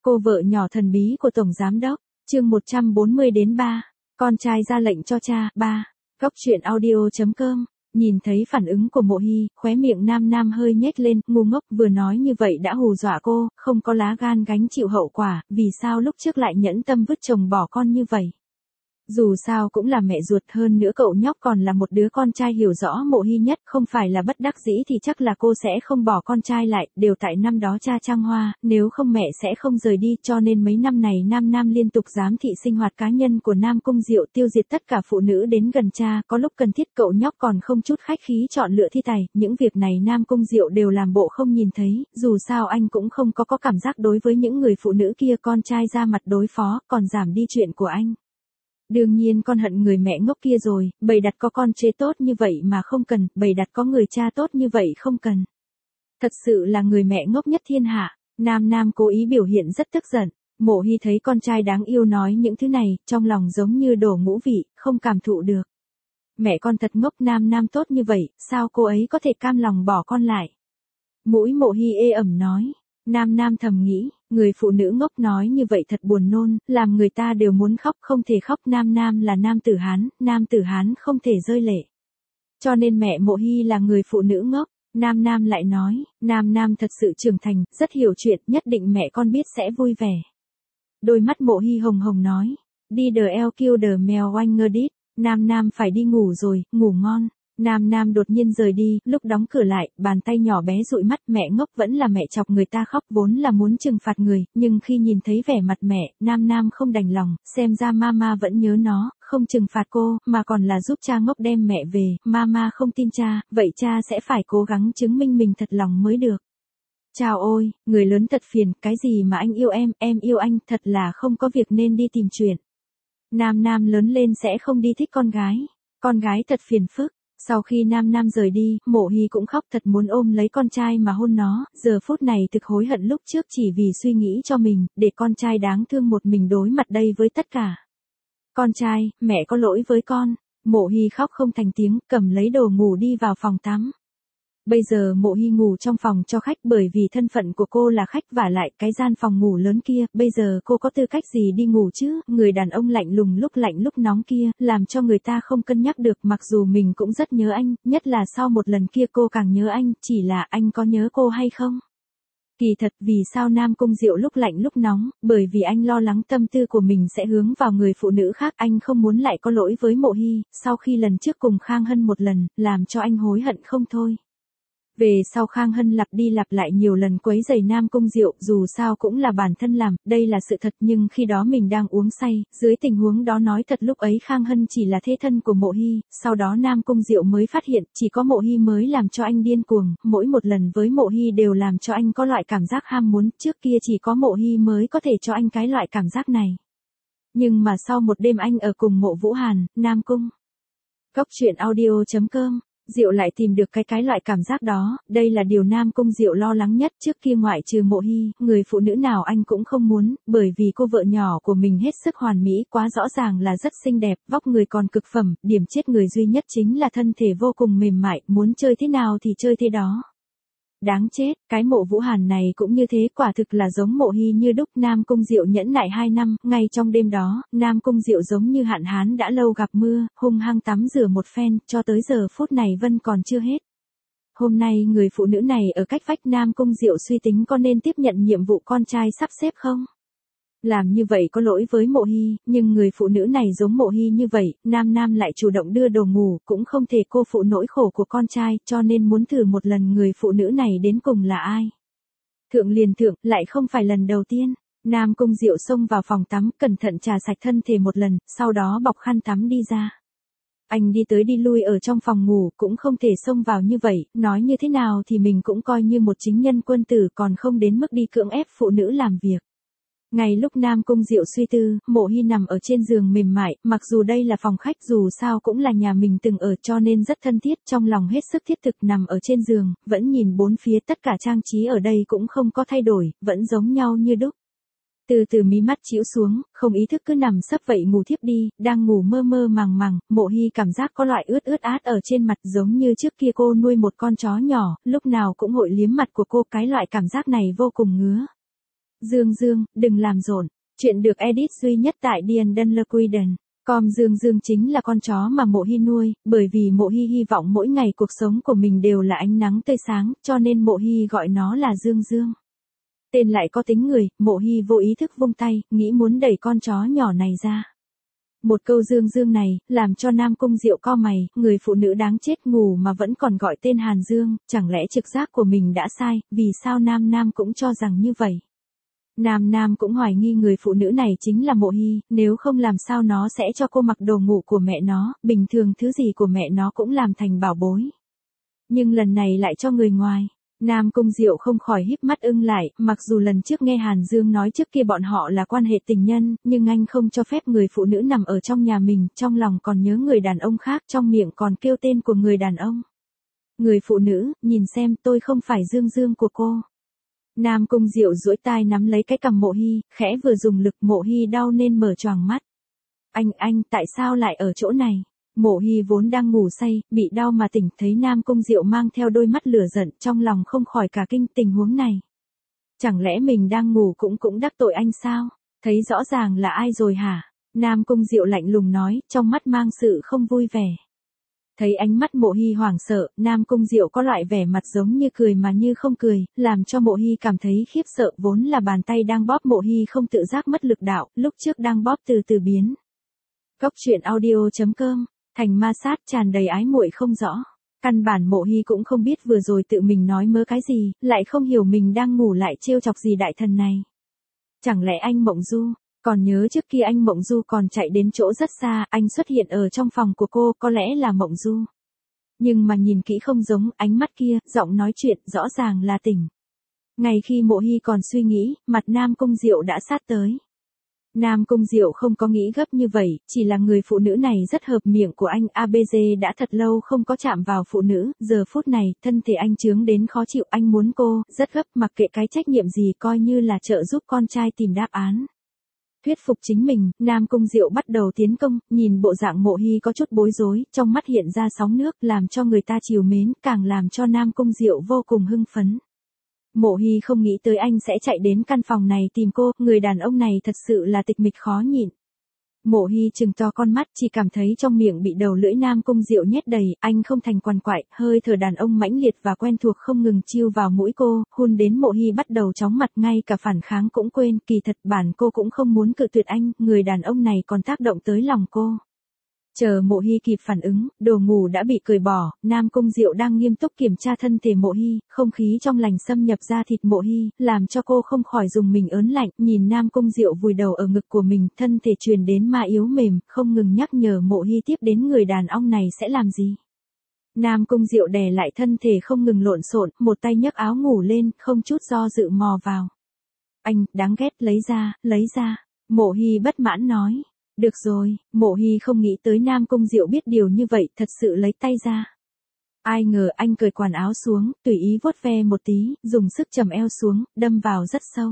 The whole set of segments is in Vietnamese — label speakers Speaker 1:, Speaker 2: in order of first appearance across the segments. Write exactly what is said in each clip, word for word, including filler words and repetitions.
Speaker 1: Cô vợ nhỏ thần bí của Tổng Giám Đốc, chương một trăm bốn mươi đến ba, con trai ra lệnh cho cha, ba, góc truyện audio.com, nhìn thấy phản ứng của Mộ Hy, khóe miệng Nam Nam hơi nhếch lên, ngu ngốc vừa nói như vậy đã hù dọa cô, không có lá gan gánh chịu hậu quả, vì sao lúc trước lại nhẫn tâm vứt chồng bỏ con như vậy. Dù sao cũng là mẹ ruột, hơn nữa cậu nhóc còn là một đứa con trai hiểu rõ Mộ Hy nhất, không phải là bất đắc dĩ thì chắc là cô sẽ không bỏ con trai lại, đều tại năm đó cha Trang Hoa, nếu không mẹ sẽ không rời đi, cho nên mấy năm này Nam Nam liên tục giám thị sinh hoạt cá nhân của Nam Cung Diệu, tiêu diệt tất cả phụ nữ đến gần cha, có lúc cần thiết cậu nhóc còn không chút khách khí chọn lựa thi tài, những việc này Nam Cung Diệu đều làm bộ không nhìn thấy, dù sao anh cũng không có có cảm giác đối với những người phụ nữ kia, con trai ra mặt đối phó, còn giảm đi chuyện của anh. Đương nhiên con hận người mẹ ngốc kia rồi, bày đặt có con chế tốt như vậy mà không cần, bày đặt có người cha tốt như vậy không cần. Thật sự là người mẹ ngốc nhất thiên hạ. Nam Nam cố ý biểu hiện rất tức giận. Mộ Hy thấy con trai đáng yêu nói những thứ này, trong lòng giống như đổ ngũ vị, không cảm thụ được. Mẹ con thật ngốc, Nam Nam tốt như vậy, sao cô ấy có thể cam lòng bỏ con lại? Mũi Mộ Hy ê ẩm nói. Nam Nam thầm nghĩ, người phụ nữ ngốc nói như vậy thật buồn nôn, làm người ta đều muốn khóc, không thể khóc. Nam Nam là nam tử Hán, nam tử Hán không thể rơi lệ. Cho nên mẹ Mộ Hy là người phụ nữ ngốc. Nam Nam lại nói, Nam Nam thật sự trưởng thành, rất hiểu chuyện, nhất định mẹ con biết sẽ vui vẻ. Đôi mắt Mộ Hy hồng hồng nói, đi the el kill the mèo oanh ngơ đít, Nam Nam phải đi ngủ rồi, ngủ ngon. Nam Nam đột nhiên rời đi, lúc đóng cửa lại, bàn tay nhỏ bé dụi mắt, mẹ ngốc vẫn là mẹ chọc người ta khóc, vốn là muốn trừng phạt người, nhưng khi nhìn thấy vẻ mặt mẹ, Nam Nam không đành lòng, xem ra mama vẫn nhớ nó, không trừng phạt cô, mà còn là giúp cha ngốc đem mẹ về, mama không tin cha, vậy cha sẽ phải cố gắng chứng minh mình thật lòng mới được. Chào ôi, người lớn thật phiền, cái gì mà anh yêu em, em yêu anh, thật là không có việc nên đi tìm chuyện. Nam Nam lớn lên sẽ không đi thích con gái, con gái thật phiền phức. Sau khi Nam Nam rời đi, Mộ Hy cũng khóc thật muốn ôm lấy con trai mà hôn nó, giờ phút này thực hối hận lúc trước chỉ vì suy nghĩ cho mình, để con trai đáng thương một mình đối mặt đây với tất cả. Con trai, mẹ có lỗi với con. Mộ Hy khóc không thành tiếng, cầm lấy đồ ngủ đi vào phòng tắm. Bây giờ Mộ Hy ngủ trong phòng cho khách bởi vì thân phận của cô là khách, vả lại cái gian phòng ngủ lớn kia, bây giờ cô có tư cách gì đi ngủ chứ, người đàn ông lạnh lùng lúc lạnh lúc nóng kia, làm cho người ta không cân nhắc được, mặc dù mình cũng rất nhớ anh, nhất là sau một lần kia cô càng nhớ anh, chỉ là anh có nhớ cô hay không? Kỳ thật vì sao Nam Cung Diệu lúc lạnh lúc nóng, bởi vì anh lo lắng tâm tư của mình sẽ hướng vào người phụ nữ khác, anh không muốn lại có lỗi với Mộ Hy, sau khi lần trước cùng Khang Hân một lần, làm cho anh hối hận không thôi. Về sau Khang Hân lặp đi lặp lại nhiều lần quấy rầy Nam Cung Diệu, dù sao cũng là bản thân làm, đây là sự thật, nhưng khi đó mình đang uống say, dưới tình huống đó nói thật lúc ấy Khang Hân chỉ là thế thân của Mộ Hy, sau đó Nam Cung Diệu mới phát hiện, chỉ có Mộ Hy mới làm cho anh điên cuồng, mỗi một lần với Mộ Hy đều làm cho anh có loại cảm giác ham muốn, trước kia chỉ có Mộ Hy mới có thể cho anh cái loại cảm giác này. Nhưng mà sau một đêm anh ở cùng Mộ Vũ Hàn, Nam Cung. Góc truyện audio.com Diệu lại tìm được cái cái loại cảm giác đó, đây là điều Nam Cung Diệu lo lắng nhất, trước kia ngoại trừ Mộ Hy, người phụ nữ nào anh cũng không muốn, bởi vì cô vợ nhỏ của mình hết sức hoàn mỹ, quá rõ ràng là rất xinh đẹp, vóc người còn cực phẩm, điểm chết người duy nhất chính là thân thể vô cùng mềm mại, muốn chơi thế nào thì chơi thế đó. Đáng chết, cái Mộ Vũ Hàn này cũng như thế, quả thực là giống Mộ Hy như đúc. Nam Cung Diệu nhẫn nại hai năm, ngay trong đêm đó, Nam Cung Diệu giống như hạn hán đã lâu gặp mưa, hung hăng tắm rửa một phen, cho tới giờ phút này Vân còn chưa hết. Hôm nay người phụ nữ này ở cách vách, Nam Cung Diệu suy tính có nên tiếp nhận nhiệm vụ con trai sắp xếp không? Làm như vậy có lỗi với Mộ Hy, nhưng người phụ nữ này giống Mộ Hy như vậy, Nam Nam lại chủ động đưa đồ ngủ, cũng không thể cô phụ nỗi khổ của con trai, cho nên muốn thử một lần người phụ nữ này đến cùng là ai. Thượng liền thượng, lại không phải lần đầu tiên. Nam Cung Diệu xông vào phòng tắm, cẩn thận trà sạch thân thể một lần, sau đó bọc khăn tắm đi ra. Anh đi tới đi lui ở trong phòng ngủ, cũng không thể xông vào như vậy, nói như thế nào thì mình cũng coi như một chính nhân quân tử, còn không đến mức đi cưỡng ép phụ nữ làm việc. Ngay lúc Nam Cung Diệu suy tư, Mộ Hy nằm ở trên giường mềm mại, mặc dù đây là phòng khách, dù sao cũng là nhà mình từng ở, cho nên rất thân thiết, trong lòng hết sức thiết thực nằm ở trên giường, vẫn nhìn bốn phía, tất cả trang trí ở đây cũng không có thay đổi, vẫn giống nhau như đúc. Từ từ mí mắt chĩu xuống, không ý thức cứ nằm sấp vậy ngủ thiếp đi, đang ngủ mơ mơ màng màng, Mộ Hy cảm giác có loại ướt ướt át ở trên mặt, giống như trước kia cô nuôi một con chó nhỏ, lúc nào cũng hội liếm mặt của cô, cái loại cảm giác này vô cùng ngứa. Dương Dương, đừng làm rộn. Chuyện được edit duy nhất tại Điền Đân Lơ Queden. Com Dương Dương chính là con chó mà Mộ Hy nuôi, bởi vì Mộ Hy hy vọng mỗi ngày cuộc sống của mình đều là ánh nắng tươi sáng, cho nên Mộ Hy gọi nó là Dương Dương. Tên lại có tính người, Mộ Hy vô ý thức vung tay, nghĩ muốn đẩy con chó nhỏ này ra. Một câu Dương Dương này, làm cho Nam Cung Diệu cau mày, người phụ nữ đáng chết ngủ mà vẫn còn gọi tên Hàn Dương, chẳng lẽ trực giác của mình đã sai, vì sao Nam Nam cũng cho rằng như vậy. Nam Nam cũng hoài nghi người phụ nữ này chính là Mộ Hy, nếu không làm sao nó sẽ cho cô mặc đồ ngủ của mẹ nó, bình thường thứ gì của mẹ nó cũng làm thành bảo bối. Nhưng lần này lại cho người ngoài. Nam Cung Diệu không khỏi híp mắt ưng lại, mặc dù lần trước nghe Hàn Dương nói trước kia bọn họ là quan hệ tình nhân, nhưng anh không cho phép người phụ nữ nằm ở trong nhà mình, trong lòng còn nhớ người đàn ông khác, trong miệng còn kêu tên của người đàn ông. Người phụ nữ, nhìn xem tôi không phải Dương Dương của cô. Nam Cung Diệu duỗi tai nắm lấy cái cằm Mộ Hy, khẽ vừa dùng lực Mộ Hy đau nên mở choàng mắt. Anh, anh, tại sao lại ở chỗ này? Mộ Hy vốn đang ngủ say, bị đau mà tỉnh thấy Nam Cung Diệu mang theo đôi mắt lửa giận, trong lòng không khỏi cả kinh tình huống này. Chẳng lẽ mình đang ngủ cũng cũng đắc tội anh sao? Thấy rõ ràng là ai rồi hả? Nam Cung Diệu lạnh lùng nói, trong mắt mang sự không vui vẻ. Thấy ánh mắt Mộ Hy hoảng sợ, Nam Cung Diệu có loại vẻ mặt giống như cười mà như không cười, làm cho Mộ Hy cảm thấy khiếp sợ, vốn là bàn tay đang bóp Mộ Hy không tự giác mất lực đạo, lúc trước đang bóp từ từ biến. Góc truyện audio chấm com, thành ma sát tràn đầy ái muội không rõ. Căn bản Mộ Hy cũng không biết vừa rồi tự mình nói mớ cái gì, lại không hiểu mình đang ngủ lại trêu chọc gì đại thần này. Chẳng lẽ anh Mộng Du? Còn nhớ trước kia anh Mộng Du còn chạy đến chỗ rất xa, anh xuất hiện ở trong phòng của cô, có lẽ là Mộng Du. Nhưng mà nhìn kỹ không giống, ánh mắt kia, giọng nói chuyện, rõ ràng là tỉnh. Ngay khi Mộ Hy còn suy nghĩ, mặt Nam Cung Diệu đã sát tới. Nam Cung Diệu không có nghĩ gấp như vậy, chỉ là người phụ nữ này rất hợp miệng của anh, a bê giê đã thật lâu không có chạm vào phụ nữ, giờ phút này, thân thể anh chướng đến khó chịu, anh muốn cô, rất gấp, mặc kệ cái trách nhiệm gì coi như là trợ giúp con trai tìm đáp án. Thuyết phục chính mình, Nam Cung Diệu bắt đầu tiến công, nhìn bộ dạng Mộ Hy có chút bối rối, trong mắt hiện ra sóng nước, làm cho người ta trìu mến, càng làm cho Nam Cung Diệu vô cùng hưng phấn. Mộ Hy không nghĩ tới anh sẽ chạy đến căn phòng này tìm cô, người đàn ông này thật sự là tịch mịch khó nhịn. Mộ Hy trừng to con mắt, chỉ cảm thấy trong miệng bị đầu lưỡi Nam Cung Diệu nhét đầy, anh không thành quằn quại, hơi thở đàn ông mãnh liệt và quen thuộc không ngừng chiêu vào mũi cô, hôn đến Mộ Hy bắt đầu chóng mặt, ngay cả phản kháng cũng quên, kỳ thật bản cô cũng không muốn cự tuyệt anh, người đàn ông này còn tác động tới lòng cô. Chờ Mộ Hy kịp phản ứng, đồ ngủ đã bị cởi bỏ, Nam Cung Diệu đang nghiêm túc kiểm tra thân thể Mộ Hy, không khí trong lành xâm nhập ra thịt Mộ Hy, làm cho cô không khỏi dùng mình ớn lạnh, nhìn Nam Cung Diệu vùi đầu ở ngực của mình, thân thể truyền đến ma yếu mềm, không ngừng nhắc nhở Mộ Hy tiếp đến người đàn ông này sẽ làm gì. Nam Cung Diệu đè lại thân thể không ngừng lộn xộn, một tay nhấc áo ngủ lên, không chút do dự mò vào. Anh, đáng ghét, lấy ra, lấy ra. Mộ Hy bất mãn nói. Được rồi, Mộ Hy không nghĩ tới Nam Cung Diệu biết điều như vậy, thật sự lấy tay ra. Ai ngờ anh cởi quần áo xuống, tùy ý vuốt ve một tí, dùng sức chầm eo xuống, đâm vào rất sâu.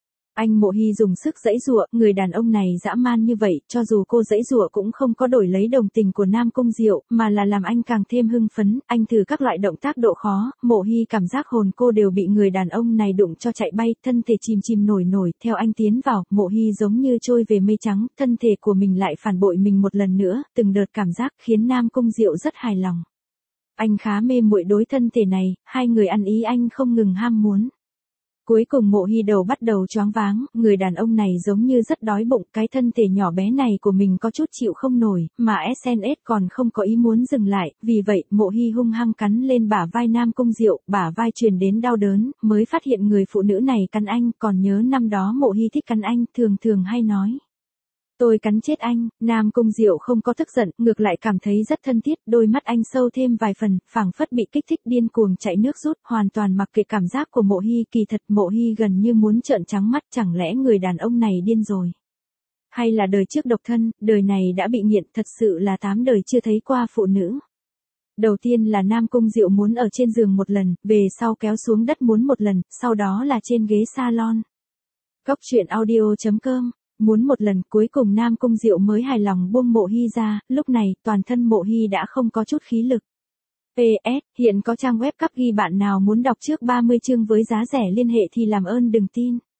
Speaker 1: Anh Mộ Hy dùng sức giãy giụa, người đàn ông này dã man như vậy, cho dù cô giãy giụa cũng không có đổi lấy đồng tình của Nam Cung Diệu, mà là làm anh càng thêm hưng phấn, anh thử các loại động tác độ khó, Mộ Hy cảm giác hồn cô đều bị người đàn ông này đụng cho chạy bay, thân thể chìm chìm nổi nổi, theo anh tiến vào, Mộ Hy giống như trôi về mây trắng, thân thể của mình lại phản bội mình một lần nữa, từng đợt cảm giác khiến Nam Cung Diệu rất hài lòng. Anh khá mê muội đối thân thể này, hai người ăn ý anh không ngừng ham muốn. Cuối cùng Mộ Hy đầu bắt đầu choáng váng, người đàn ông này giống như rất đói bụng, cái thân thể nhỏ bé này của mình có chút chịu không nổi, mà ét en ét còn không có ý muốn dừng lại, vì vậy, Mộ Hy hung hăng cắn lên bả vai Nam Cung Diệu, bả vai truyền đến đau đớn, mới phát hiện người phụ nữ này cắn anh, còn nhớ năm đó Mộ Hy thích cắn anh, thường thường hay nói. Tôi cắn chết anh, Nam Cung Diệu không có tức giận, ngược lại cảm thấy rất thân thiết, đôi mắt anh sâu thêm vài phần, phảng phất bị kích thích điên cuồng chạy nước rút, hoàn toàn mặc kệ cảm giác của Mộ Hy, kỳ thật Mộ Hy gần như muốn trợn trắng mắt, chẳng lẽ người đàn ông này điên rồi. Hay là đời trước độc thân, đời này đã bị nghiện, thật sự là tám đời chưa thấy qua phụ nữ. Đầu tiên là Nam Cung Diệu muốn ở trên giường một lần, về sau kéo xuống đất muốn một lần, sau đó là trên ghế salon. Góc truyện audio chấm com. Muốn một lần, cuối cùng Nam Cung Diệu mới hài lòng buông Mộ Hy ra, lúc này, toàn thân Mộ Hy đã không có chút khí lực. pê ét, hiện có trang web cắp ghi bạn nào muốn đọc trước ba mươi chương với giá rẻ liên hệ thì làm ơn đừng tin.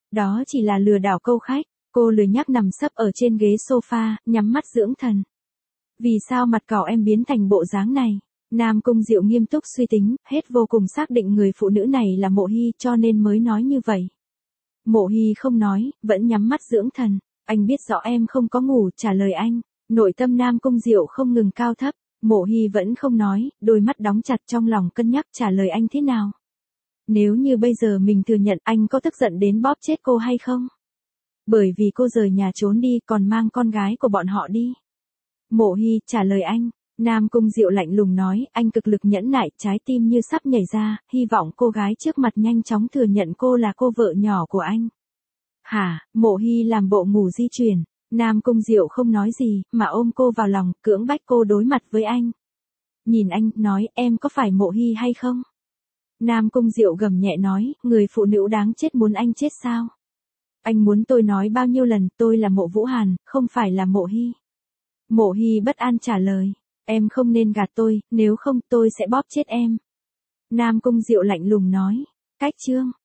Speaker 1: Đó chỉ là lừa đảo câu khách. Cô lười nhác nằm sấp ở trên ghế sofa, nhắm mắt dưỡng thần. Vì sao mặt cỏ em biến thành bộ dáng này? Nam Cung Diệu nghiêm túc suy tính, hết vô cùng xác định người phụ nữ này là Mộ Hy cho nên mới nói như vậy. Mộ Hy không nói, vẫn nhắm mắt dưỡng thần. Anh biết rõ em không có ngủ, trả lời anh. Nội tâm Nam Cung Diệu không ngừng cao thấp. Mộ Hy vẫn không nói, đôi mắt đóng chặt trong lòng cân nhắc trả lời anh thế nào. Nếu như bây giờ mình thừa nhận anh có tức giận đến bóp chết cô hay không? Bởi vì cô rời nhà trốn đi còn mang con gái của bọn họ đi. Mộ Hy trả lời anh. Nam Cung Diệu lạnh lùng nói, anh cực lực nhẫn nại, trái tim như sắp nhảy ra, hy vọng cô gái trước mặt nhanh chóng thừa nhận cô là cô vợ nhỏ của anh. Hả? Mộ Hy làm bộ ngủ di chuyển. Nam Cung Diệu không nói gì, mà ôm cô vào lòng, cưỡng bách cô đối mặt với anh. Nhìn anh, nói, em có phải Mộ Hy hay không? Nam Cung Diệu gầm nhẹ nói, người phụ nữ đáng chết muốn anh chết sao? Anh muốn tôi nói bao nhiêu lần, tôi là Mộ Vũ Hàn, không phải là Mộ Hy. Mộ Hy bất an trả lời, em không nên gạt tôi, nếu không tôi sẽ bóp chết em. Nam Cung Diệu lạnh lùng nói, cách chương.